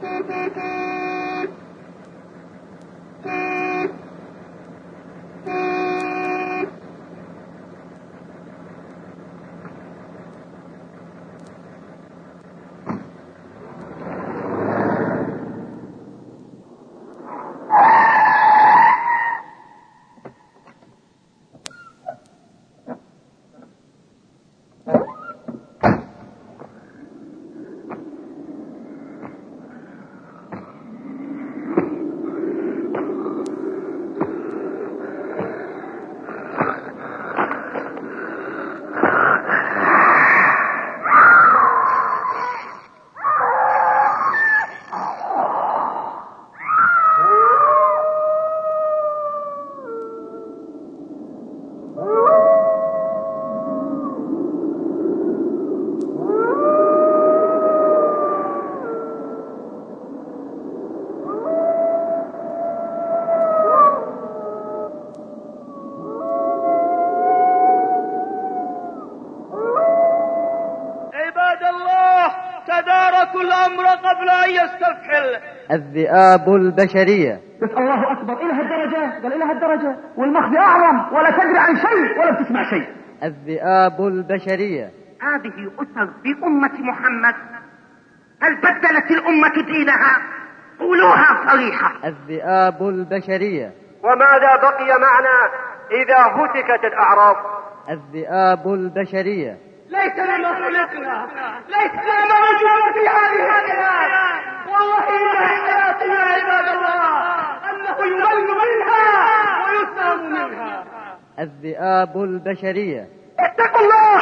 الذئاب البشرية. بس الله أكبر، إلى هالدرجة؟ قال إلى هالدرجة والمخزي أعظم، ولا تدري عن شيء ولا بتسمع شيء. الذئاب البشرية. هذه أسر في أمة محمد، هل بدلت الأمة دينها؟ قولوها صريحة. الذئاب البشرية. وماذا بقي معنا إذا هتكت الأعراف؟ الذئاب البشرية. ليتنا ما خلقنا، ليتنا ما وجدنا في هذه الحياة، والله إن حياتنا يا عباد الله أنه يمل منها ويسام منها. الذئاب البشرية. اتقوا الله،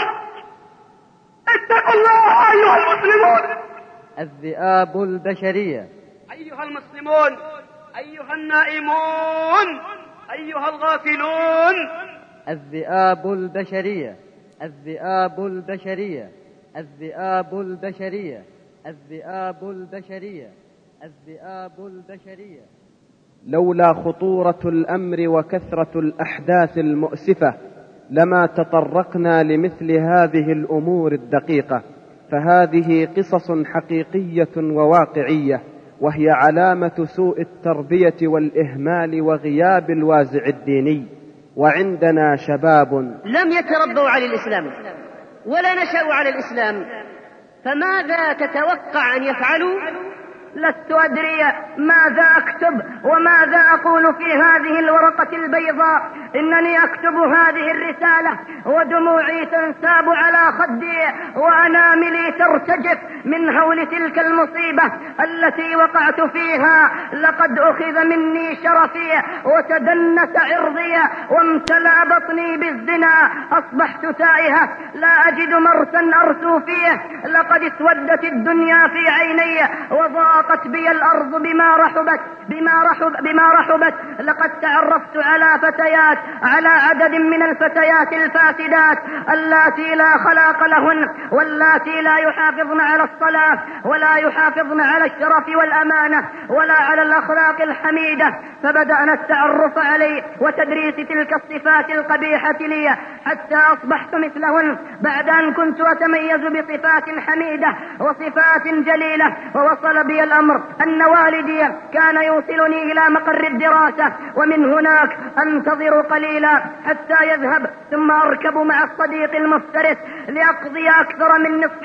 اتقوا الله أيها المسلمون. الذئاب البشرية. أيها المسلمون، أيها النائمون، أيها الغافلون. الذئاب البشرية. الذئاب البشرية. الذئاب البشرية. الذئاب البشرية. الذئاب البشرية. لولا خطورة الأمر وكثرة الأحداث المؤسفة لما تطرقنا لمثل هذه الأمور الدقيقة، فهذه قصص حقيقية وواقعية، وهي علامة سوء التربية والإهمال وغياب الوازع الديني. وعندنا شباب لم يتربوا على الإسلام ولا نشأوا على الإسلام، فماذا تتوقع أن يفعلوا؟ لست أدري ماذا أكتب وماذا أقول في هذه الورقة البيضاء. إنني أكتب هذه الرسالة ودموعي تنساب على خدي وأناملي ترتجف من هول تلك المصيبة التي وقعت فيها. لقد أخذ مني شرفي وتدنس عرضي وامتلأ بطني بالزنا. أصبحت تائهة لا أجد مرسا أرسو فيه. لقد اسودت الدنيا في عيني وضاقت بي الأرض بما رحبت. لقد تعرفت على فتيات، على عدد من الفتيات الفاسدات اللاتي لا خلاق لهن، واللاتي لا يحافظن على الصلاة ولا يحافظن على الشرف والأمانة ولا على الأخلاق الحميدة. فبدأنا التعرف علي وتدريس تلك الصفات القبيحة لي حتى أصبحت مثلهن، بعد أن كنت أتميز بصفات حميدة وصفات جليلة. ووصل بي الأمر أن والدي كان يوصلني إلى مقر الدراسة، ومن هناك أنتظر قليلا حتى يذهب، ثم أركب مع الصديق المفترس لأقضي أكثر من نصف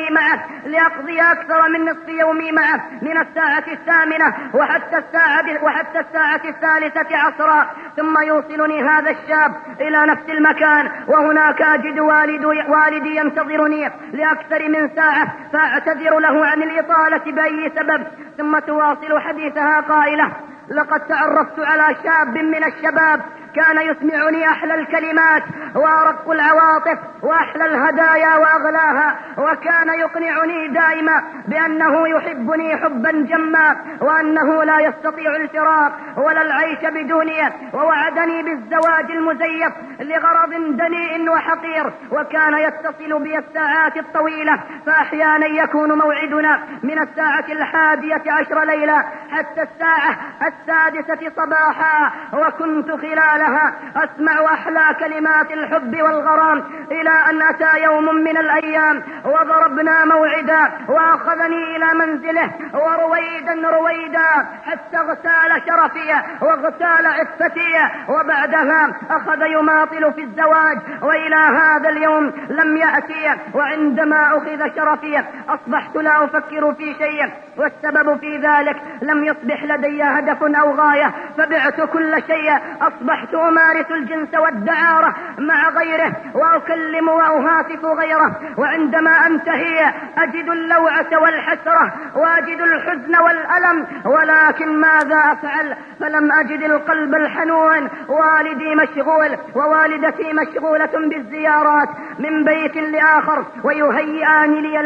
يومي معه من الساعة 8 وحتى الساعة 3 عصرا. ثم يوصلني هذا الشاب إلى نفس المكان، وهناك أجد والدي ينتظرني لأكثر من ساعة، فأعتذر له عن الإطالة بأي سبب. ثم تواصل حديثها قائلة: لقد تعرفت على شاب من الشباب كان يسمعني أحلى الكلمات وأرق العواطف وأحلى الهدايا وأغلاها، وكان يقنعني دائما بأنه يحبني حبا جما، وأنه لا يستطيع الفراق ولا العيش بدوني، ووعدني بالزواج المزيف لغرض دنيء وحقير. وكان يتصل بي الساعات الطويلة، فأحيانا يكون موعدنا من الساعة 11 ليلة حتى الساعة 6 صباحا، وكنت خلال بعدها أسمع أحلى كلمات الحب والغرام، إلى أن أتى يوم من الأيام وضربنا موعدا وأخذني إلى منزله رويدا حتى اغتال شرفي واغتال عفتي، وبعدها أخذ يماطل في الزواج، وإلى هذا اليوم لم يأتي. وعندما أخذ شرفي أصبحت لا أفكر في شيء، والسبب في ذلك لم يصبح لدي هدف أو غاية، فبعت كل شيء. أصبحت أمارس الجنس والدعارة مع غيره، وأكلم وأهاتف غيره، وعندما أنتهي أجد اللوعة والحسرة وأجد الحزن والألم، ولكن ماذا أفعل؟ فلم أجد القلب الحنون. والدي مشغول ووالدتي مشغولة بالزيارات من بيت لآخر، ويهيئان لي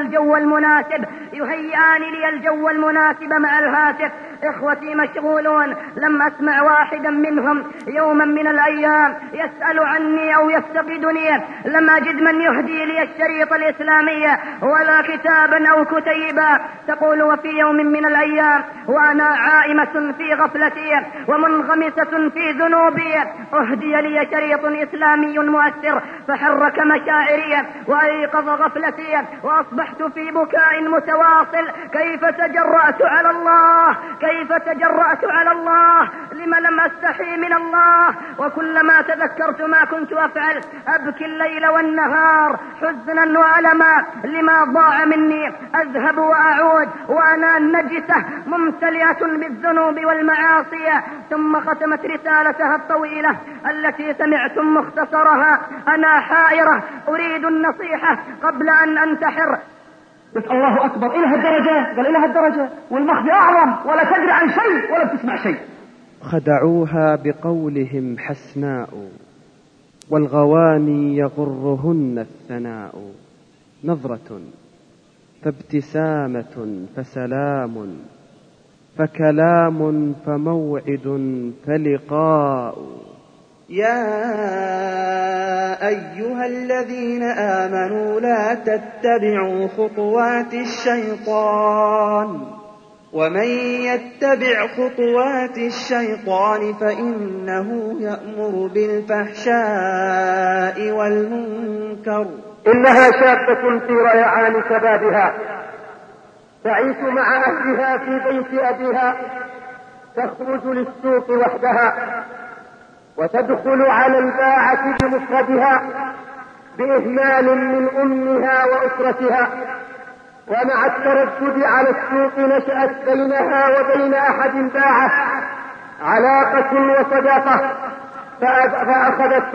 الجو المناسب مع الهاتف. إخوتي مشغولون، لم أسمع واحدا منهم يوما من الأيام يسأل عني أو يفتقدني، لم أجد من يهدي لي الشريط الإسلامي ولا كتابا أو كتيبا. تقول وفي يوم من الأيام وأنا عائمة في غفلتي ومنغمسة في ذنوبي أهدي لي شريط إسلامي مؤثر، فحرك مشاعري وأيقظ غفلتي، وأصبحت في بكاء متواصل. كيف تجرأت على الله؟ لم لم أستحي من الله؟ وكلما تذكرت ما كنت أفعل أبكي الليل والنهار حزنا وألما لما ضاع مني. أذهب وأعود وأنا نجسة ممتلئة بالذنوب والمعاصي. ثم ختمت رسالتها الطويلة التي سمعتم مختصرها: أنا حائرة أريد النصيحة قبل أن أنتحر. بس الله أكبر، إلى هالدرجة؟ قال إلى هالدرجة؟ والمخزي أعظم، ولا تدري عن شيء ولا بتسمع شيء. خدعوها بقولهم حسناء، والغواني يغرهن الثناء. نظرة فابتسامة فسلام، فكلام فموعد فلقاء. يا أيها الذين آمنوا لا تتبعوا خطوات الشيطان، ومن يتبع خطوات الشيطان فإنه يأمر بالفحشاء والمنكر. إنها شابة في ريعان شبابها، تعيش مع أهلها في بيت أبيها، تخرج للسوق وحدها، وتدخل على الباعة بمفردها بإهمال من أمها وأسرتها. ومع التردد على السوق نشأت بينها وبين أحد باعة علاقة وصداقة، فأخذت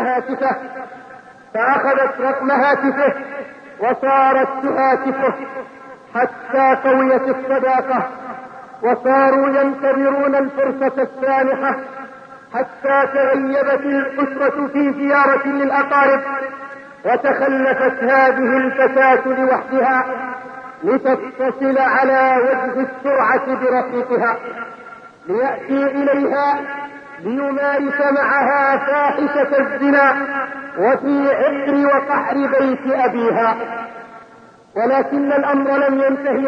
رقم هاتفه وصارت تهاتفه حتى قويت الصداقة، وصاروا ينتظرون الفرصة السانحة، حتى تغيبت الأسرة في زيارة للأقارب، وتخلفت هذه الفتاة لوحدها لتتصل على وجه السرعة برفيقها ليأتي إليها ليمارس معها فاحشة الزنا وفي عقر وقحر بيت أبيها. ولكن الأمر لم ينتهي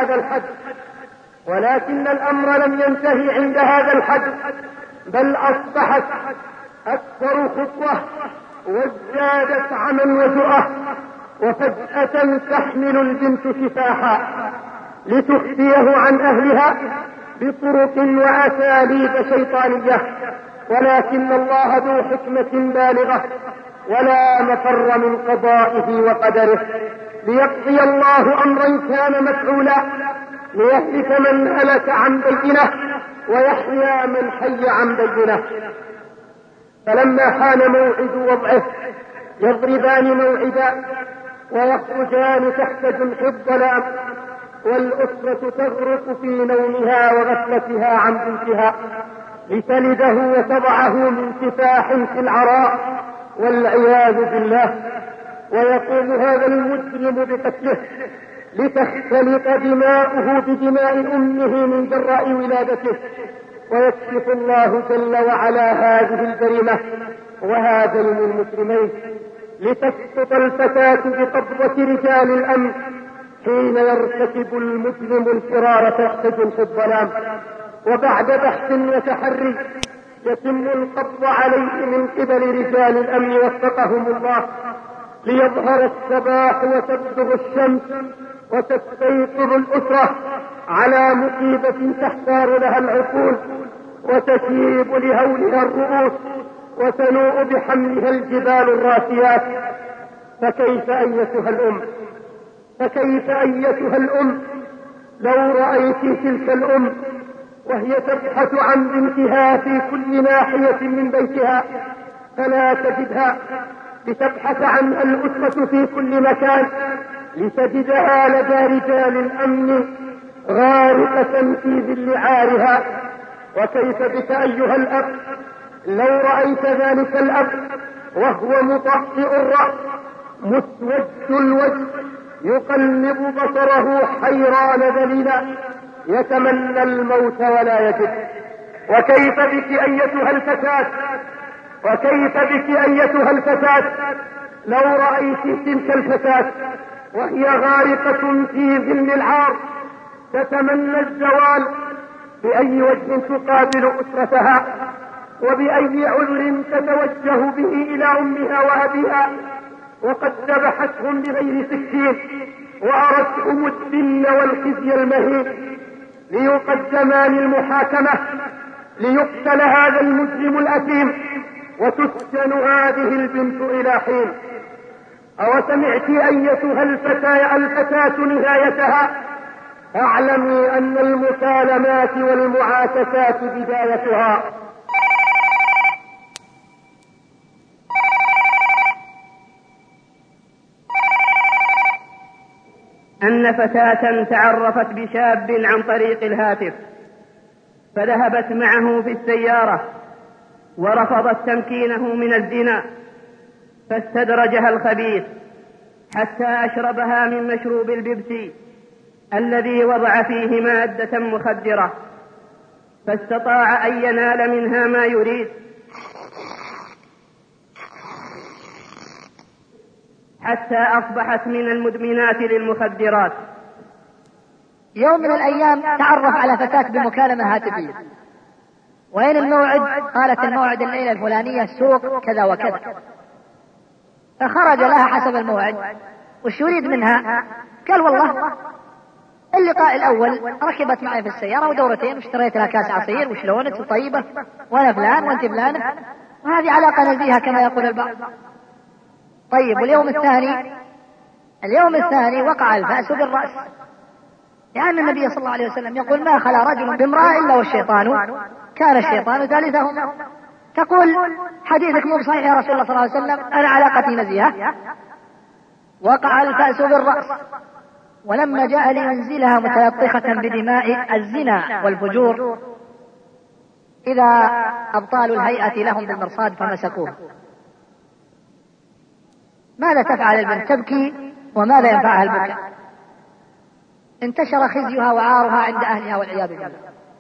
عند هذا الحد، بل أصبحت أكثر خطوة وازدادت عما وجرأة. وفجأة تحمل البنت كفاحا لتخفيه عن أهلها بطرق وأساليب شيطانية، ولكن الله ذو حكمة بالغة ولا مفر من قضائه وقدره، ليقضي الله أمرا كان مفعولا، ليهلك من هلك عن بينه ويحيى من حي عن بينه. فلما حان موعد وضعه يضربان موعدا ويخرجان تحت جنح الظلام، والأسرة تغرق في نومها وغفلتها عن بنتها لتلده وتضعه من كفاح في العراء والعياذ بالله. ويقوم هذا المجرم بقتله لتختلط دماؤه بدماء أمه من جراء ولادته، ويكشف الله جل وعلا هذه الجريمة وهذين المسلمين، لتسقط الفتاة بقبضة رجال الأمن حين يرتكب المجرم الفرار تحت جنح الظلام. وبعد بحث وتحري يتم القبض عليه من قبل رجال الأمن وفقهم الله، ليظهر الصباح وتبدغ الشمس وتستيقظ الأسرة على مصيبة تحتار لها العقول وتشيب لهولها الرؤوس وتنوء بحملها الجبال الراسيات. فكيف أيتها الأم لو رأيت تلك الأم وهي تبحث عن بنتها في كل ناحية من بيتها فلا تجدها، لتبحث عن الأسرة في كل مكان لتجدها لدى رجال الأمن غارقة في ظل عارها. وكيف بك أيها الأب لو رأيت ذلك الأب وهو مطأطئ الرأس مسود الوجه يقلب بصره حيران ذليلا يتمنى الموت ولا يجد. وكيف بك أيتها الفتاة لو رأيت تلك الفتاة وهي غارقة في ظل العار تتمنى الزوال، بأي وجه تقابل أسرتها وبأي عذر تتوجه به إلى أمها وأبيها وقد ذبحتهم بغير سكين وأرتهم الذل والخزي المهين ليقدما للمحاكمة ليقتل هذا المجرم الأثيم وتسجن هذه البنت إلى حين. أو سمعت أيتها الفتاة نهايتها؟ اعلمي أن المكالمات والمعاكسات بدايتها. أن فتاة تعرفت بشاب عن طريق الهاتف فذهبت معه في السيارة ورفضت تمكينه من الزنا، فاستدرجها الخبيث حتى أشربها من مشروب البيبسي الذي وضع فيه مادة مخدرة، فاستطاع أن ينال منها ما يريد حتى أصبحت من المدمنات للمخدرات. يوم من الأيام تعرف على فتاة بمكالمة هاتفية. وين الموعد؟ قالت الموعد الليلة الفلانية السوق كذا وكذا. فخرج لها حسب الموعد. وش يريد منها؟ قال والله اللقاء الأول ركبت معي في السيارة ودورتين واشتريت لها كاس عصير وشلونك وطيبة وأنا فلان وأنت فلانة، وهذه علاقة نزيهة كما يقول البعض. طيب واليوم الثاني وقع الفأس بالرأس، لأن النبي صلى الله عليه وسلم يقول ما خلا رجل بامرأة إلا والشيطان كان الشيطان ثالثهما. تقول حديثك مو صحيح يا رسول الله صلى الله عليه وسلم، أنا علاقتي نزيهة. وقع الفأس بالرأس، ولما جاء لينزلها متلطخة بدماء الزنا والفجور إذا أبطال الهيئة لهم بالمرصاد فمسكوه. ماذا تفعل البنت؟ تبكي، وماذا ينفعها البكاء؟ انتشر خزيها وعارها عند أهلها والعياذ بالله،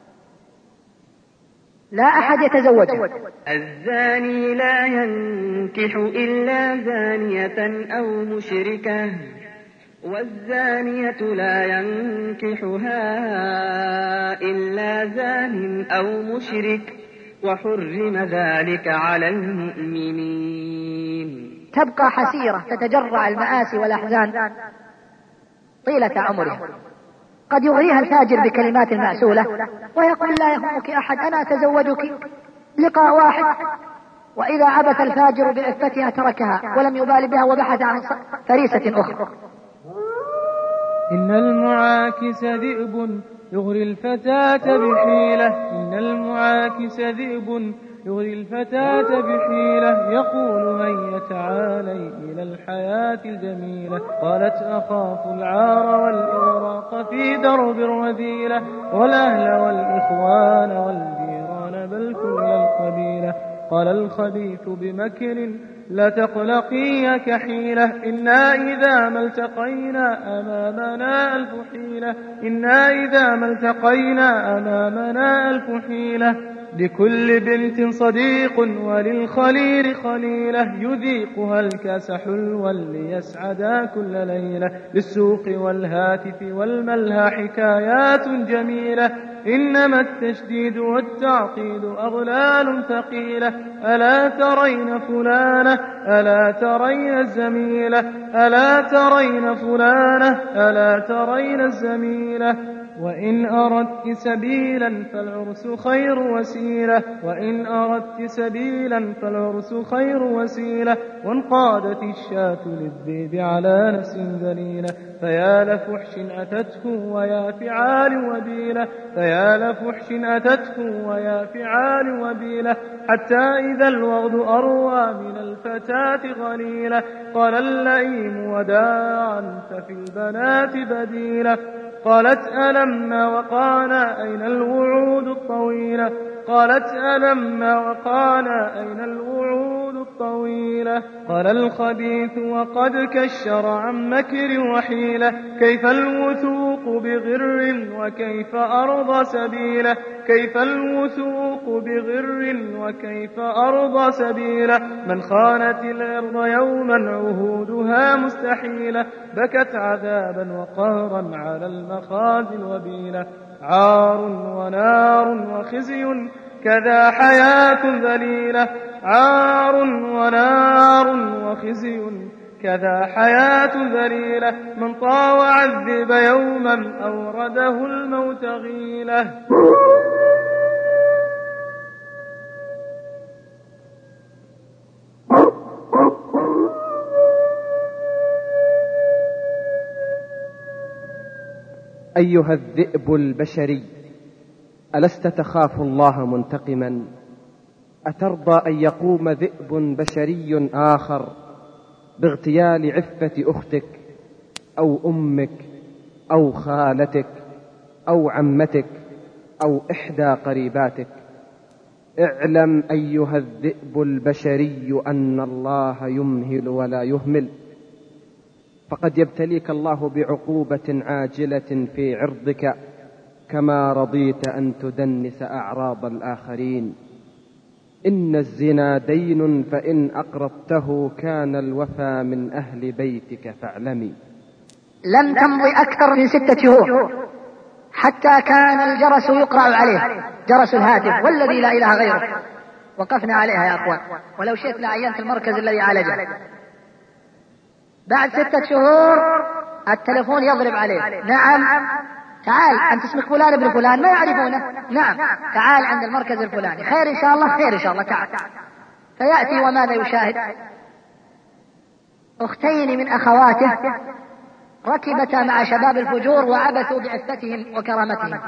لا أحد يتزوجها. الزاني لا ينكح إلا زانية أو مشركة، والزانية لا ينكحها إلا زان أو مشرك، وحرم ذلك على المؤمنين. تبقى حسيرة تتجرع المآسي والأحزان طيلة عمرها. قد يغريها الفاجر بكلمات مأسولة ويقول لا يهمك أحد، أنا أتزوجك لقاء واحد، وإذا عبث الفاجر بعفتها تركها ولم يبال بها وبحث عن فريسة أخرى. إن المعاكس ذئب يغري الفتاة بحيلة، إن المعاكس ذئب يغري الفتاة بحيلة، يقول هيا تعالي إلى الحياة الجميلة. قالت أخاف العار والإغراق في درب الرذيلة، والأهل والإخوان والجيران بل كل القبيلة. قال الخبيث بمكر لا تقلقي كحيلة، إنا إذا ما التقينا أمامنا ألف حيلة، إنا إذا ما التقينا أمامنا ألف حيلة. لكل بنت صديق وللخليل خليلة، يذيقها الكاس حلوا ليسعدا كل ليلة. للسوق والهاتف والملهى حكايات جميلة، إنما التشديد والتعقيد أغلال ثقيلة. ألا ترين فلانة ألا ترين الزميلة ألا ترين فلانة ألا ترين الزميلة. وإن أردت سبيلا فالعرس خير وسيلة وإن أردت سبيلا فالعرس خير وسيلة. وانقادت الشاة للذئب على نفس ذليلة فيا لفحش أتته ويا فعال وبيلة فيا لفحش أتته ويا فعال وبيلة. حتى إذا الوغد أروى من الفتاة غليلة قال اللئيم وداعا ففي البنات بديلة. قالت ألما وقانا أين الوعود الطويلة قالت ألما وقانا أين الوعود الطويلة. قال الخبيث وقد كشر عن مكر وحيلة كيف الوثوق بغر وكيف أرضى سبيلة كيف الوثوق بغر وكيف أرضى سبيلة. من خانت الأرض يوما عهودها مستحيلة بكت عذابا وقهرا على المخازي الوبيلة. عار ونار وخزي كذا حياة ذليلة عار ونار وخزي كذا حياة ذليلة. من طاوع الذئب يوما أورده الموت غيلة. أيها الذئب البشري ألست تخاف الله منتقما؟ أترضى أن يقوم ذئب بشري آخر باغتيال عفة أختك أو أمك أو خالتك أو عمتك أو إحدى قريباتك؟ اعلم أيها الذئب البشري أن الله يمهل ولا يهمل، فقد يبتليك الله بعقوبة عاجلة في عرضك كما رضيت أن تدنس أعراض الآخرين. إن الزنا دين فإن أقرضته كان الوفى من أهل بيتك فاعلمي. لم تمضي أكثر من 6 شهور حتى كان الجرس يقرع عليه، جرس الهاتف والذي لا إله غيره. وقفنا عليها يا أخوان، ولو شئت لعينت المركز الذي عالجه. بعد 6 شهور التلفون يضرب عليه، نعم تعال أنت اسمك فلان ابن فلان، ما يعرفونه، نعم تعال عند المركز الفلاني، خير إن شاء الله خير إن شاء الله تعال. فيأتي وماذا يشاهد؟ أختين من أخواته ركبتا مع شباب الفجور وعبثوا بعفتهم وكرامتهم.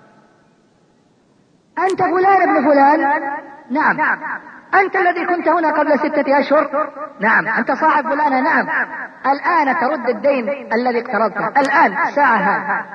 أنت فلان ابن فلان؟ نعم. أنت الذي كنت هنا قبل 6 أشهر؟ نعم. أنت صاحب فلانة؟ نعم. الآن ترد الدين الذي اقترضته، الآن الساعة هذه.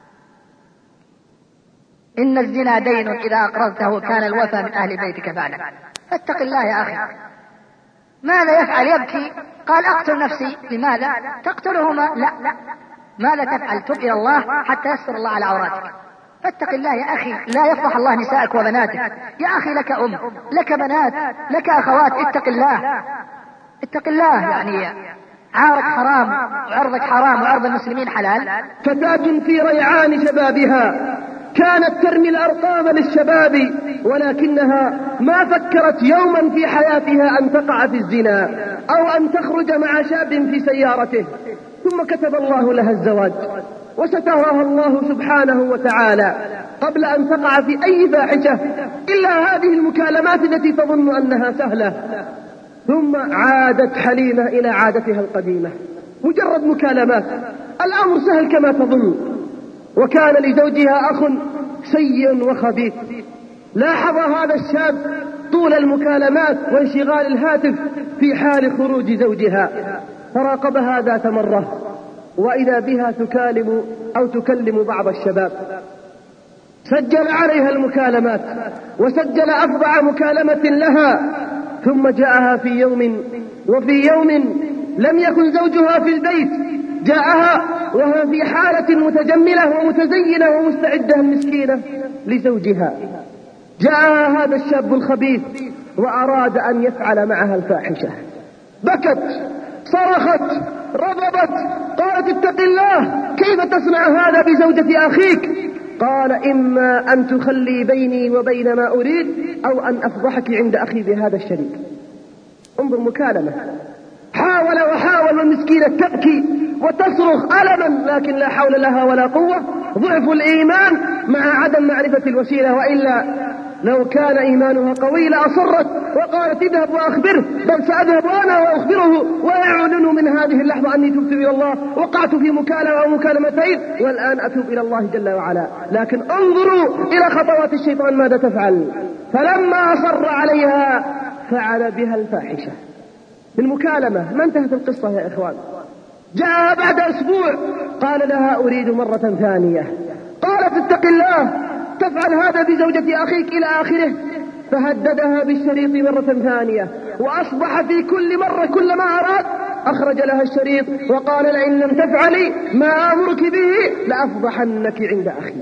إن الزنا دين إذا أقرضته كان الوفى من أهل بيتك فعلا. فاتق الله يا أخي. ماذا يفعل؟ يبكي، قال أقتل نفسي. لماذا؟ تقتلهما؟ لا. ماذا تفعل؟ تب إلى الله حتى يستر الله على عوراتك. فاتق الله يا أخي، لا يفضح الله نسائك وبناتك. يا أخي لك أم، لك بنات، لك أخوات، اتق الله اتق الله. يعني عارك حرام وعرضك حرام وعرض المسلمين حلال. فتاة في ريعان شبابها كانت ترمي الأرقام للشباب، ولكنها ما فكرت يوما في حياتها أن تقع في الزنا أو أن تخرج مع شاب في سيارته. ثم كتب الله لها الزواج وسترها الله سبحانه وتعالى قبل أن تقع في أي فاحشة إلا هذه المكالمات التي تظن أنها سهلة. ثم عادت حليمة إلى عادتها القديمة، مجرد مكالمات، الأمر سهل كما تظن. وكان لزوجها أخ سيء وخبيث. لاحظ هذا الشاب طول المكالمات وانشغال الهاتف في حال خروج زوجها، فراقبها ذات مرة وإذا بها تكالم أو تكلم بعض الشباب. سجل عليها المكالمات وسجل أفظع مكالمة لها. ثم جاءها في يوم، وفي يوم لم يكن زوجها في البيت، جاءها وهي في حالة متجملة ومتزينة ومستعدة المسكينة لزوجها. جاءها هذا الشاب الخبيث وأراد أن يفعل معها الفاحشة. بكت، صرخت، رفضت، قالت اتق الله، كيف تصنع هذا بزوجة أخيك؟ قال إما أن تخلي بيني وبين ما أريد أو أن أفضحك عند أخي بهذا الشريك. انظر مكالمة، حاول وحاول والمسكينة تبكي وتصرخ ألما لكن لا حول لها ولا قوة، ضعف الإيمان مع عدم معرفة الوسيلة، وإلا لو كان إيمانها قوي لأصرت وقالت اذهب وأخبره، بل سأذهب أنا وأخبره وأعلن من هذه اللحظة أني تبت إلى الله، وقعت في مكالمة أو مكالمتين والآن أتوب إلى الله جل وعلا. لكن انظروا إلى خطوات الشيطان ماذا تفعل. فلما أصر عليها فعل بها الفاحشة بالمكالمة. ما انتهت القصة يا إخوان؟ جاء بعد أسبوع قال لها أريد مرة ثانية. قالت اتق الله، تفعل هذا بزوجة أخيك إلى آخره. فهددها بالشريط مرة ثانية، وأصبح في كل مرة كلما أراد أخرج لها الشريط وقال لئن لم تفعلي ما أمرك به لأفضحنك عند أخي.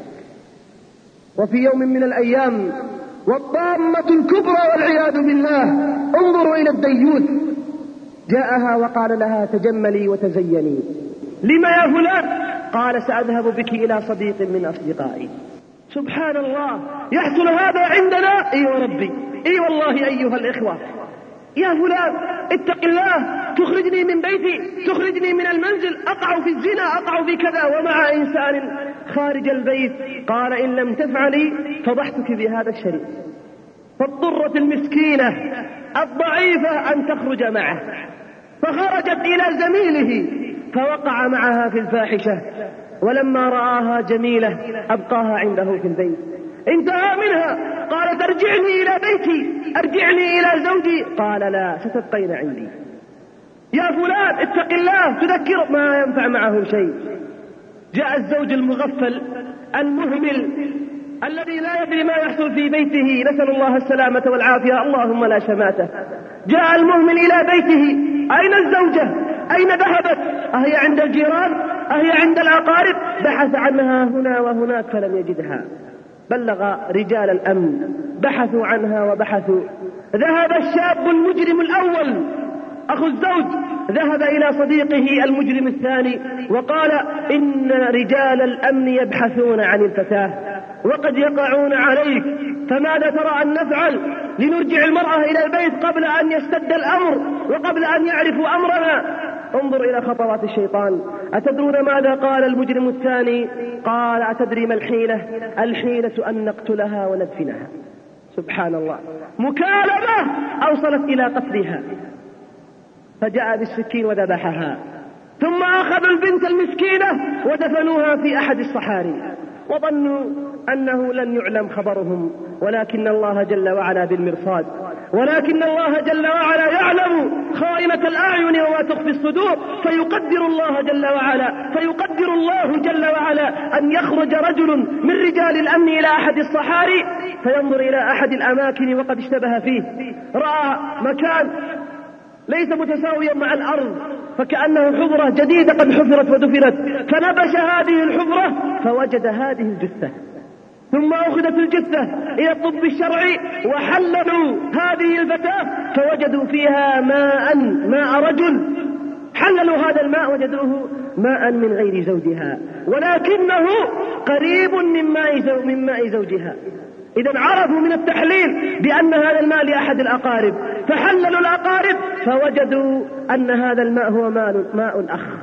وفي يوم من الأيام والطامة الكبرى والعياذ بالله، انظروا إلى الديوث، جاءها وقال لها تجملي وتزيني. لما يا فلان؟ قال سأذهب بك إلى صديق من أصدقائي. سبحان الله، يحصل هذا عندنا؟ اي وربي، اي والله ايها الاخوة. يا فلان اتق الله، تخرجني من بيتي، تخرجني من المنزل، اقع في الزنا، اقع في كذا، ومع انسان خارج البيت. قال ان لم تفعلي فضحتك بهذا الشريك. فاضطرت المسكينة الضعيفة ان تخرج معه، فخرجت الى زميله فوقع معها في الفاحشة، ولما رآها جميلة أبقاها عنده في البيت. انتهى منها، قالت ارجعني إلى بيتي، ارجعني إلى زوجي. قال لا، ستبقين عندي. يا فلان اتق الله، تذكر ما ينفع معه شيء. جاء الزوج المغفل المهمل الذي لا يدري ما يحصل في بيته، نسأل الله السلامة والعافية، اللهم لا شماتة. جاء المهمل إلى بيته، أين الزوجة؟ أين ذهبت؟ أهي عند الجيران؟ أهي عند الأقارب؟ بحث عنها هنا وهناك فلم يجدها. بلغ رجال الأمن، بحثوا عنها وبحثوا. ذهب الشاب المجرم الأول أخو الزوج، ذهب إلى صديقه المجرم الثاني وقال إن رجال الأمن يبحثون عن الفتاة وقد يقعون عليك، فماذا ترى أن نفعل لنرجع المرأة إلى البيت قبل أن يشتد الأمر وقبل أن يعرفوا أمرنا؟ انظر إلى خطوات الشيطان. أتدرون ماذا قال المجرم الثاني؟ قال أتدري ما الحيلة؟ الحيلة أن نقتلها وندفنها. سبحان الله، مكالمة أوصلت إلى قتلها. فجاء بالسكين وذبحها، ثم أخذوا البنت المسكينة ودفنوها في أحد الصحاري، وظنوا أنه لن يعلم خبرهم، ولكن الله جل وعلا بالمرصاد، ولكن الله جل وعلا يعلم خائنة الأعين وما تخفي الصدور، فيقدر الله جل وعلا أن يخرج رجل من رجال الأمن إلى أحد الصحاري فينظر إلى أحد الأماكن وقد اشتبه فيه، رأى مكان ليس متساويا مع الأرض، فكأنه حفرة جديدة قد حفرت ودفنت، فنبش هذه الحفرة فوجد هذه الجثة، ثم أخذت الجثة إلى الطب الشرعي وحللوا هذه الفتاة فوجدوا فيها ماء رجل. حللوا هذا الماء وجدوه ماء من غير زوجها، ولكنه قريب من ماء زوجها. إذا عرفوا من التحليل بأن هذا الماء لأحد الأقارب، فحللوا الأقارب فوجدوا أن هذا الماء هو ماء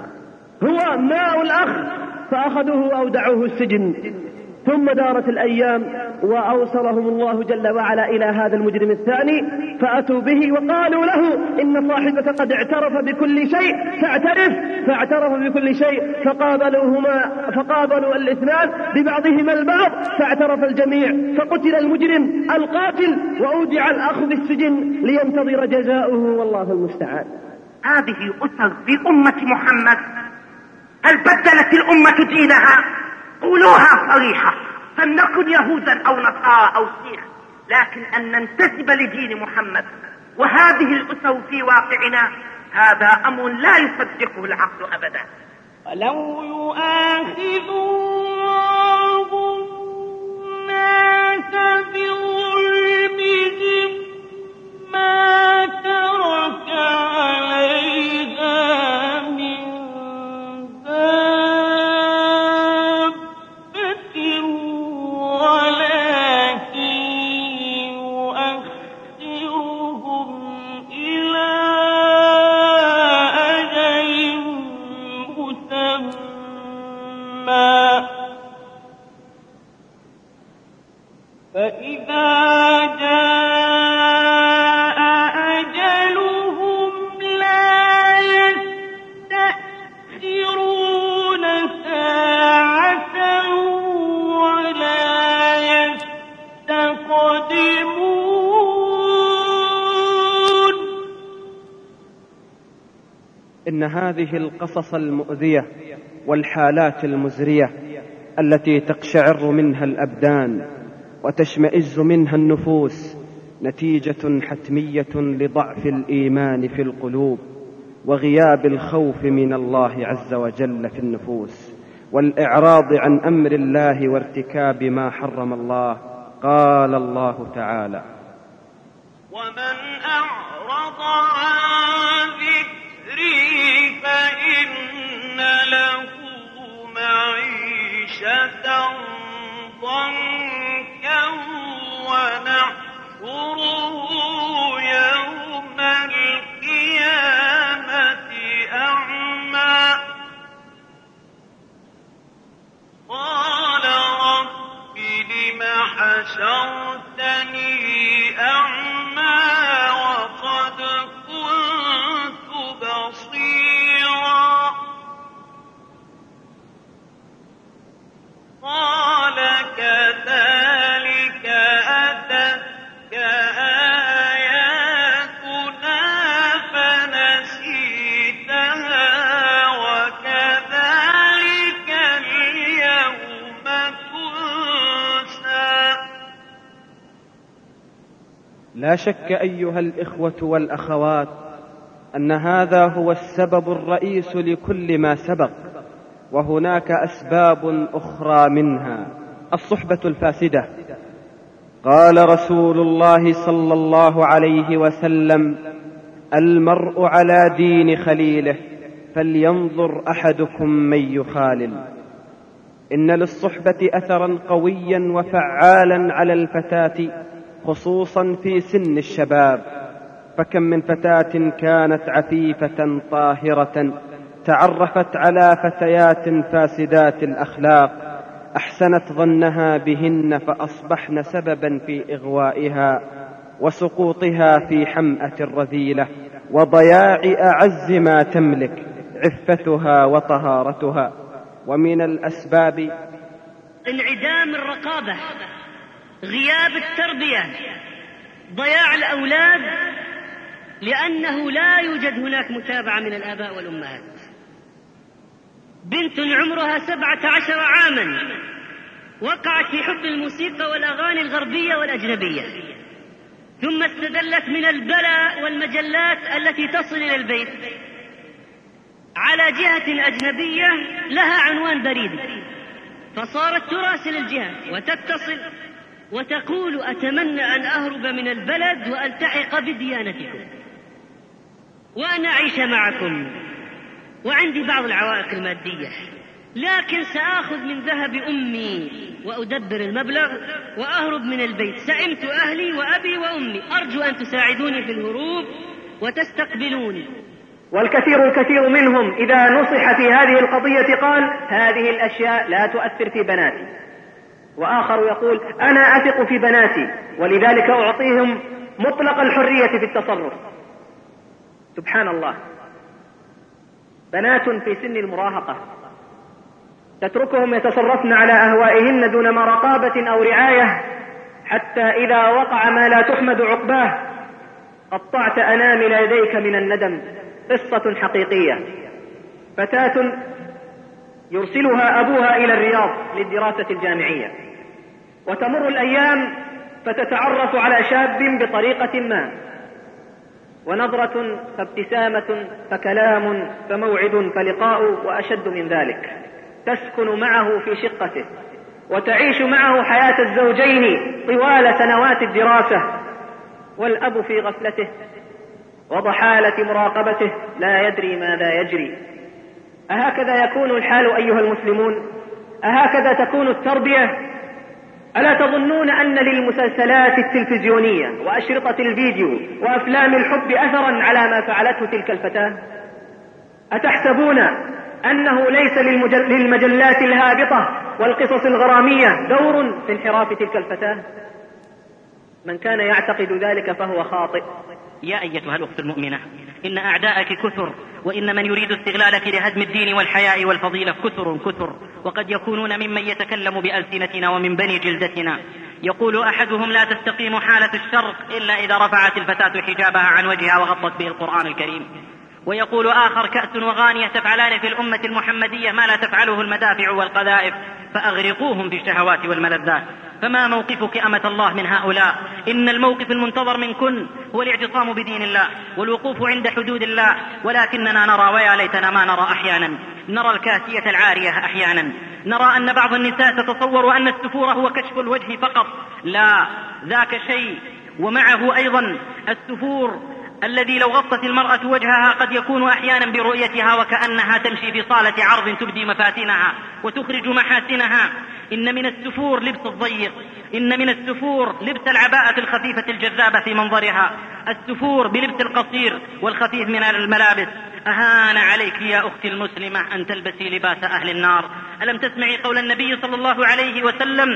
الأخ، فأخذوه وأودعوه السجن. ثم دارت الأيام وأوصلهم الله جل وعلا إلى هذا المجرم الثاني، فأتوا به وقالوا له إن صاحبك قد اعترف بكل شيء فاعترف بكل شيء، فقابلوا الاثنان ببعضهما البعض فاعترف الجميع، فقتل المجرم القاتل وأودع الأخ في السجن لينتظر جزاؤه، والله المستعان. هذه أسر في أمة محمد، هل بدلت الأمة دينها؟ قولوها صريحة، فلنكن يهودا أو نصارى أو سيخ، لكن أن ننتسب لدين محمد. وهذه الأسر في واقعنا هذا أمر لا يصدقه العقل أبدا. ولو يؤاخذ الله الناس بظلمهم ما ترك عليها من دابة يوما فإذا جاء أجلهم لا يستأخرون ساعة ولا يستقدمون. إن هذه القصص المؤذية والحالات المزرية التي تقشعر منها الأبدان وتشمئز منها النفوس نتيجة حتمية لضعف الإيمان في القلوب وغياب الخوف من الله عز وجل في النفوس والإعراض عن أمر الله وارتكاب ما حرم الله. قال الله تعالى: ومن أعرض عن ذكري فإن له معيشة ضنكا ونحشره يوم القيامة أعمى قال رب لم حشرتني أعمى وقد كنت بصيرا قال كذلك أتتك آياتنا فنسيتها وكذلك اليوم تنسى. لا شك أيها الإخوة والأخوات أن هذا هو السبب الرئيس لكل ما سبق، وهناك أسباب أخرى منها الصحبة الفاسدة. قال رسول الله صلى الله عليه وسلم: المرء على دين خليله فلينظر أحدكم من يخالل. إن للصحبة أثرا قويا وفعالا على الفتاة خصوصا في سن الشباب، فكم من فتاة كانت عفيفة طاهرة تعرفت على فتيات فاسدات الأخلاق أحسنت ظنها بهن فأصبحن سببا في إغوائها وسقوطها في حمأة الرذيلة وضياع أعز ما تملك عفتها وطهارتها. ومن الأسباب انعدام الرقابة، غياب التربية، ضياع الأولاد، لأنه لا يوجد هناك متابعة من الآباء والأمهات. بنت عمرها 17 عاما وقعت في حب الموسيقى والأغاني الغربية والأجنبية، ثم استدلت من البلاء والمجلات التي تصل إلى البيت على جهة أجنبية لها عنوان بريدي، فصارت تراسل الجهة وتتصل وتقول: أتمنى أن أهرب من البلد وألتحق بديانتكم وأن أعيش معكم، وعندي بعض العوائق المادية، لكن سآخذ من ذهب أمي وأدبر المبلغ وأهرب من البيت. سئمت أهلي وأبي وأمي، أرجو أن تساعدوني في الهروب وتستقبلوني. والكثير منهم إذا نصح في هذه القضية قال: هذه الأشياء لا تؤثر في بناتي. وآخر يقول: أنا أثق في بناتي ولذلك أعطيهم مطلق الحرية في التصرف. سبحان الله، بنات في سن المراهقة تتركهم يتصرفن على أهوائهن دون ما رقابة أو رعاية، حتى إذا وقع ما لا تحمد عقباه قطعت أنامل يديك من الندم. قصة حقيقية، فتاة يرسلها أبوها إلى الرياض للدراسة الجامعية، وتمر الأيام فتتعرف على شاب بطريقة ما، ونظرة فابتسامة فكلام فموعد فلقاء وأشد من ذلك. تسكن معه في شقته وتعيش معه حياة الزوجين طوال سنوات الدراسة، والأب في غفلته وضحالة مراقبته لا يدري ماذا يجري. أهكذا يكون الحال أيها المسلمون؟ أهكذا تكون التربية؟ ألا تظنون أن للمسلسلات التلفزيونية وأشرطة الفيديو وأفلام الحب أثرا على ما فعلته تلك الفتاة؟ أتحسبون أنه ليس للمجلات الهابطة والقصص الغرامية دور في انحراف تلك الفتاة؟ من كان يعتقد ذلك فهو خاطئ. يا أيتها الأخت المؤمنة، إن أعداءك كثر، وإن من يريد استغلالك لهدم الدين والحياء والفضيلة كثر، وقد يكونون ممن يتكلم بألسنتنا ومن بني جلدتنا. يقول أحدهم: لا تستقيم حالة الشرق إلا إذا رفعت الفتاة حجابها عن وجهها وغطت به القرآن الكريم. ويقول آخر: كأس وغانية تفعلان في الأمة المحمدية ما لا تفعله المدافع والقذائف، فأغرقوهم في الشهوات والملذات. فما موقفك أمة الله من هؤلاء؟ إن الموقف المنتظر منكن هو الاعتصام بدين الله والوقوف عند حدود الله، ولكننا نرى، ويا ليتنا ما نرى أحيانا، نرى الكاسية العارية أحيانا، نرى أن بعض النساء تتصور أن السفور هو كشف الوجه فقط. لا، ذاك شيء، ومعه أيضا السفور الذي لو غطت المرأة وجهها قد يكون أحيانا برؤيتها وكأنها تمشي في صالة عرض تبدي مفاتنها وتخرج محاسنها. إن من السفور لبس الضيق، إن من السفور لبس العباءة الخفيفة الجذابة في منظرها، السفور بلبس القصير والخفيف من الملابس. أهان عليك يا أختي المسلمة أن تلبسي لباس أهل النار. ألم تسمعي قول النبي صلى الله عليه وسلم: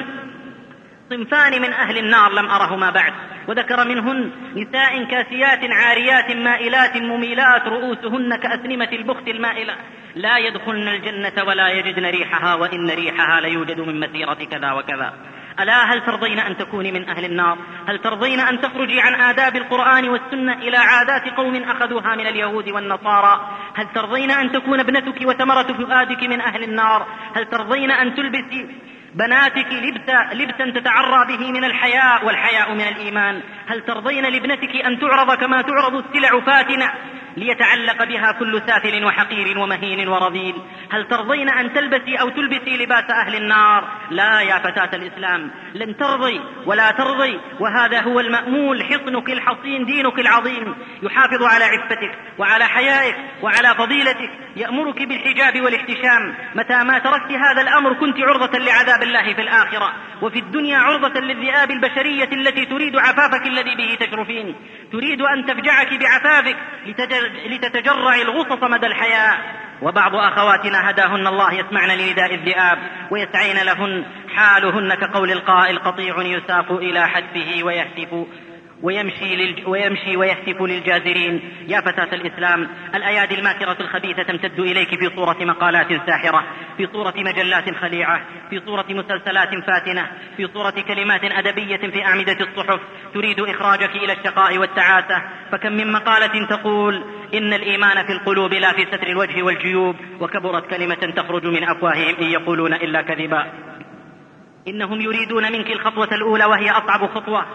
صنفان من أهل النار لم أرهما بعد، وذكر منهن: نساء كاسيات عاريات مائلات مميلات رؤوسهن كأسنمة البخت المائلة لا يدخلن الجنة ولا يجدن ريحها وإن ريحها ليوجد من مسيرة كذا وكذا. ألا هل ترضين أن تكوني من أهل النار؟ هل ترضين أن تخرجي عن آداب القرآن والسنة إلى عادات قوم أخذوها من اليهود والنصارى؟ هل ترضين أن تكون ابنتك وثمرة فؤادك من أهل النار؟ هل ترضين أن تلبسي بناتك لبسا تتعرى به من الحياء والحياء من الإيمان؟ هل ترضين لابنتك أن تعرض كما تعرض السلع فاتنة ليتعلق بها كل سافل وحقير ومهين ورذيل؟ هل ترضين أن تلبسي أو تلبسي لباس أهل النار؟ لا يا فتاة الإسلام، لن ترضي ولا ترضي، وهذا هو المأمول، حصنك الحصين دينك العظيم يحافظ على عفتك وعلى حيائك وعلى فضيلتك، يأمرك بالحجاب والاحتشام. متى ما تركت هذا الأمر كنت عرضة لعذاب الله في الآخرة، وفي الدنيا عرضة للذئاب البشرية التي تريد عفافك الذي به تشرفين، تريد أن تفجعك بعفافك لتتجرع الغصص مدى الحياة. وبعض أخواتنا هداهن الله يسمعن لنداء الذئاب ويسعين لهن، حالهن كقول القائل: قطيع يساق إلى حتفه ويمشي ويهتف للجازرين. يا فتاة الإسلام، الأيادي الماكرة الخبيثة تمتد إليك في صورة مقالات ساحرة، في صورة مجلات خليعة، في صورة مسلسلات فاتنة، في صورة كلمات أدبية في أعمدة الصحف، تريد إخراجك إلى الشقاء والتعاسة. فكم من مقالة تقول: إن الإيمان في القلوب لا في ستر الوجه والجيوب، وكبرت كلمة تخرج من أفواههم إن يقولون إلا كذبا. إنهم يريدون منك الخطوة الأولى وهي أصعب خطوة،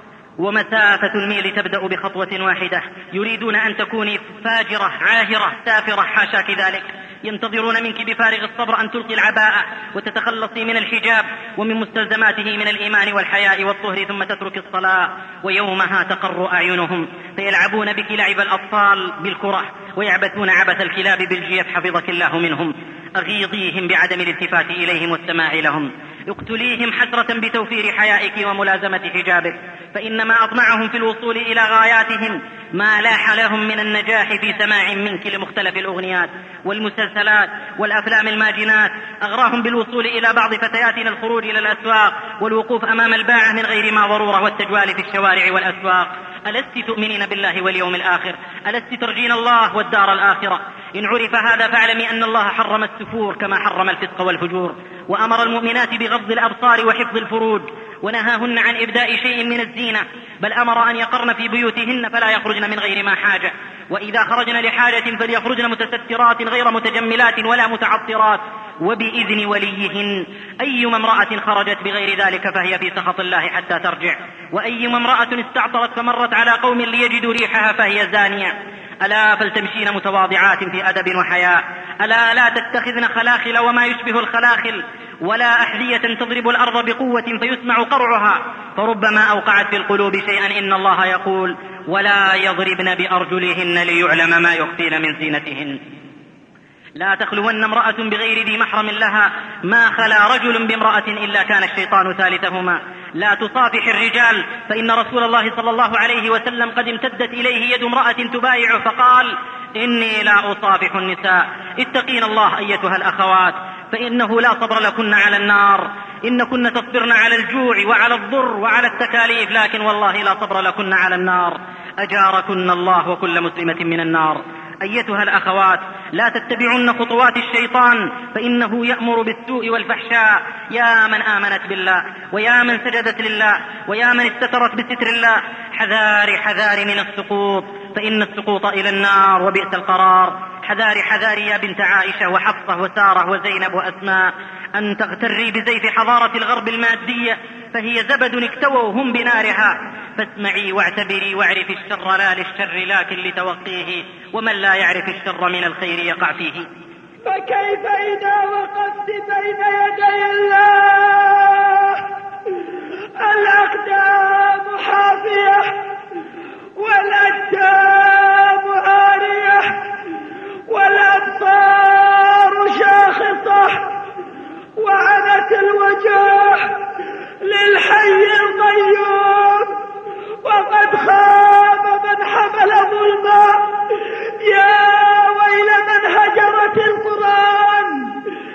ومسافة الميل تبدأ بخطوة واحدة. يريدون أن تكوني فاجرة عاهرة سافرة، حاشاك ذلك. ينتظرون منك بفارغ الصبر أن تلقي العباءة وتتخلصي من الحجاب ومن مستلزماته من الإيمان والحياء والطهر، ثم تترك الصلاة. ويومها تقر أعينهم فيلعبون بك لعب الأطفال بالكرة ويعبثون عبث الكلاب بالجيف، حفظك الله منهم. أغيظيهم بعدم الالتفات إليهم والسماع لهم، اقتليهم حسرة بتوفير حيائك وملازمة حجابك، فإنما أطمعهم في الوصول إلى غاياتهم ما لاح لهم من النجاح في سماع منك لمختلف الأغنيات والمسلسلات والأفلام الماجنات. أغراهم بالوصول إلى بعض فتياتنا الخروج إلى الأسواق والوقوف أمام الباعة من غير ما ضرورة والتجوال في الشوارع والأسواق. ألست تؤمنين بالله واليوم الآخر؟ ألست ترجين الله والدار الآخرة؟ إن عرف هذا فاعلمي أن الله حرم السفور كما حرم الفسق والفجور، وأمر المؤمنات بغض الأبصار وحفظ الفروج، ونهاهن عن إبداء شيء من الزينة، بل أمر أن يقرن في بيوتهن فلا يخرجن من غير ما حاجة، وإذا خرجن لحاجة فليخرجن متسترات غير متجملات ولا متعطرات وبإذن وليهن. أيما امرأة خرجت بغير ذلك فهي في سخط الله حتى ترجع، وأيما امرأة استعطرت فمرت على قوم ليجدوا ريحها فهي زانية. ألا فلتمشين متواضعات في أدب وحياء، ألا لا تتخذن خلاخل وما يشبه الخلاخل، ولا أحذية تضرب الأرض بقوة فيسمع قرعها، فربما أوقعت في القلوب شيئا. إن الله يقول: ولا يضربن بأرجلهن ليعلم ما يخفين من زينتهن. لا تخلون امرأة بغير ذي محرم لها ما خلا رجل بامرأة إلا كان الشيطان ثالثهما. لا تصافح الرجال فإن رسول الله صلى الله عليه وسلم قد امتدت إليه يد امرأة تبايع فقال إني لا أصافح النساء. اتقين الله أيتها الأخوات فإنه لا صبر لكن على النار، إن كن تصبرن على الجوع وعلى الضر وعلى التكاليف، لكن والله لا صبر لكن على النار. أجاركن الله وكل مسلمة من النار. أيتها الأخوات لا تتبعن خطوات الشيطان فإنه يأمر بالسوء والفحشاء. يا من آمنت بالله ويا من سجدت لله ويا من استترت بستر الله، حذاري حذاري من السقوط، فإن السقوط إلى النار وبئس القرار. حذاري حذاري يا بنت عائشة وحفصة وسارة وزينب وأسماء أن تغتري بزيف حضارة الغرب المادية، فهي زبد اكتووا هم بنارها. فاسمعي واعتبري واعرفي الشر لا للشر لكن لتوقيه، ومن لا يعرف الشر من الخير يقع فيه. فكيف إذا وقفت بين يدي الله الأقدام حافية والأجسام عارية والأبصار شاخصة وعنت الوجوه للحي القيوم وقد خاب من حمل ظلما. يا ويل من هجرت القرآن،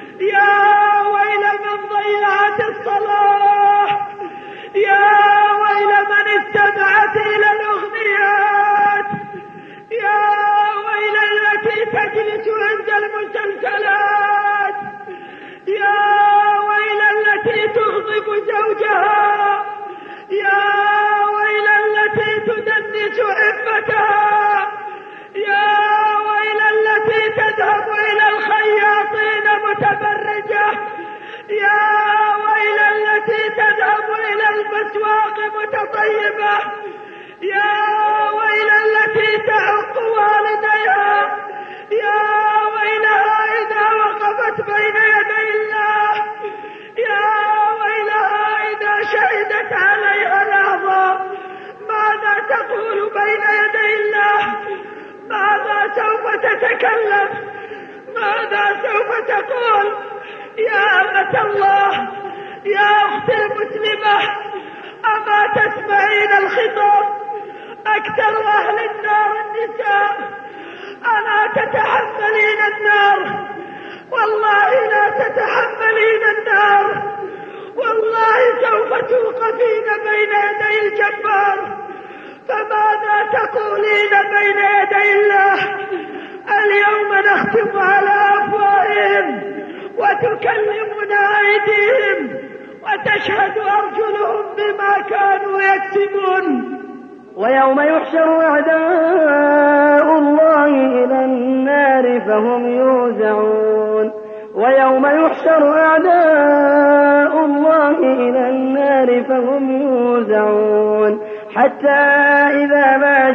يا ويل من ضيعت الصلاة، يا ويل من استمعت إلى الأغنيات، يا ويل التي تجلس عند المسلسلات، يا ويل التي تغضب زوجها، يا ويل التي تدنس عفتها، يا ويل التي تذهب إلى الخياطين متبرجة، يا ويل التي تذهب إلى المسواق متطيبة، يا ويل التي تعق والديها، يا ويلها إذا وقفت بين يدي الله، يا ويلها إذا شهدت عليها الأعضاء. ماذا تقول بين يدي الله؟ ماذا سوف تتكلم؟ ماذا سوف تقول؟ يا أمة الله، يا أختي المسلمة، أما تسمعين الخطاب؟ أكثر أهل النار النساء. ألا تتحملين النار؟ والله لا تتحملين النار، والله سوف توقفين بين يدي الجبار. فماذا تقولين بين يدي الله؟ اليوم نختم على أفواههم وتكلمنا أيديهم وتشهد أرجلهم بما كانوا يكسبون. ويوم يحشر أعداء الله إلى النار فهم يوزعون. ويوم يحشر أعداء الله إلى النار فهم يوزعون حتى إذا ما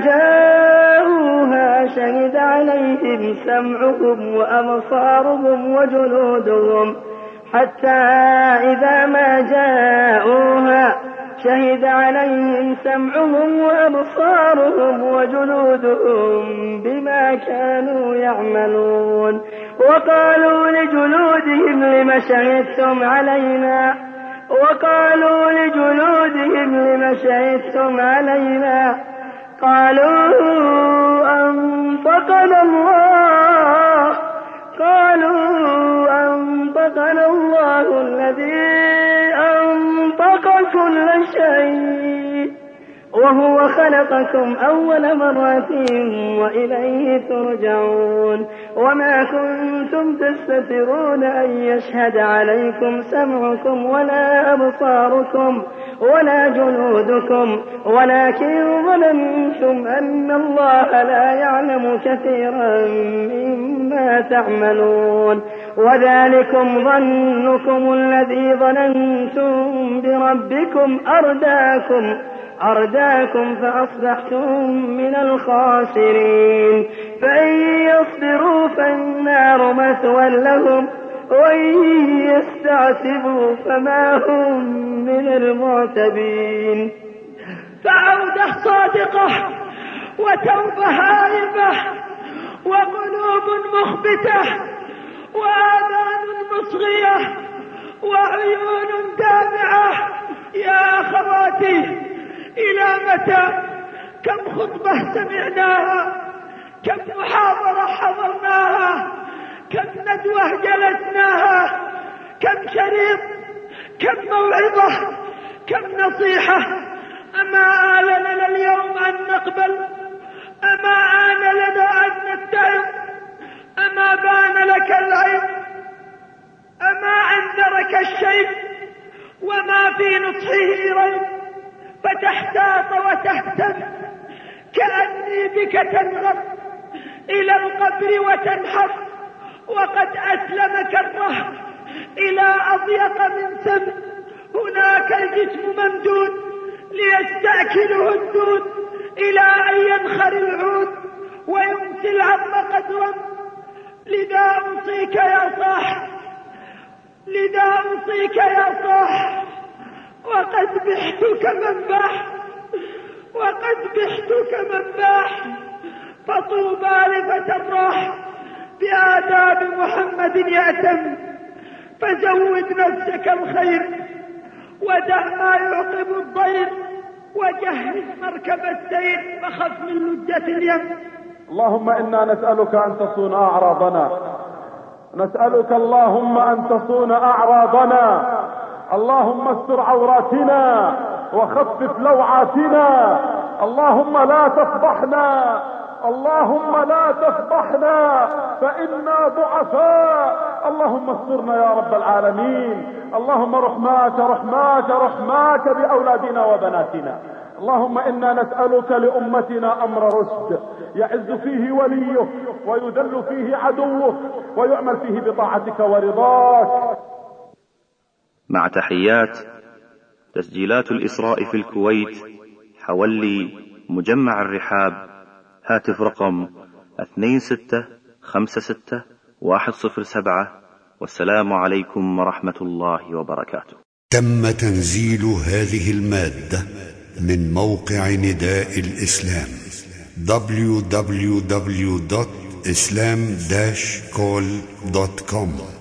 جاءوها شهد عليهم سمعهم وأبصارهم وجلودهم حتى إذا ما جاءوها شهد عليهم سمعهم وأبصارهم وجلودهم بما كانوا يعملون. وقالوا لجلودهم لم شهدتم علينا قالوا أنطقنا الله الذي أنطق كل شيء وهو خلقكم أول مرة وإليه ترجعون. وما كنتم تستترون أن يشهد عليكم سمعكم ولا أبصاركم ولا جلودكم ولكن ظننتم أن الله لا يعلم كثيرا مما تعملون. وذلكم ظنكم الذي ظننتم بربكم أرداكم فأصبحتم من الخاسرين. فإن يصبروا فالنار مثوى لهم وإن يستعتبوا فما هم من المعتبين. فعودة صادقة وتوبة هائبة وقلوب مخبتة وآذان مصغية وعيون دامعة. يا أخواتي، إلى متى؟ كم خطبة سمعناها، كم محاضرة حضرناها، كم ندوة جلسناها، كم شريط، كم موعظة، كم نصيحة. أما آن لنا اليوم أن نقبل؟ أما آن لنا أن نتعظ؟ أما بان لك العلم؟ أما أنذرك الشيب وما في نصحه ريب فتحتاط وتهتم كأني بك تنغم إلى القبر وتنحف وقد أسلمك الرهب إلى أضيق من سم. هناك الجسم ممدود ليستأكله الدود إلى أن ينخر العود ويمسي العظم قدرا. لذا أوصيك يا صاح، لذا أوصيك يا صاح، وقد بحتك منباح، وقد بحتك منباح. فطوبى لفتى الراح بآداب محمد يأتم. فزود نفسك الخير ودع ما يعقب الضير وجهز مركب السير فخف من لجة اليم. اللهم إنا نسألك أن تصون أعراضنا، نسألك اللهم أن تصون أعراضنا. اللهم استر عوراتنا وخفف لوعاتنا. اللهم لا تفضحنا، اللهم لا تفضحنا فإنا ضعفاء. اللهم استرنا يا رب العالمين. اللهم رحماك رحماك رحماك بأولادنا وبناتنا. اللهم إنا نسألك لأمتنا أمر رشد يعز فيه وليه ويذل فيه عدوه ويعمل فيه بطاعتك ورضاك. مع تحيات تسجيلات الإسراء في الكويت، حولي مجمع الرحاب، هاتف رقم 2656-107. والسلام عليكم ورحمة الله وبركاته. تم تنزيل هذه المادة من موقع نداء الإسلام www.islam-call.com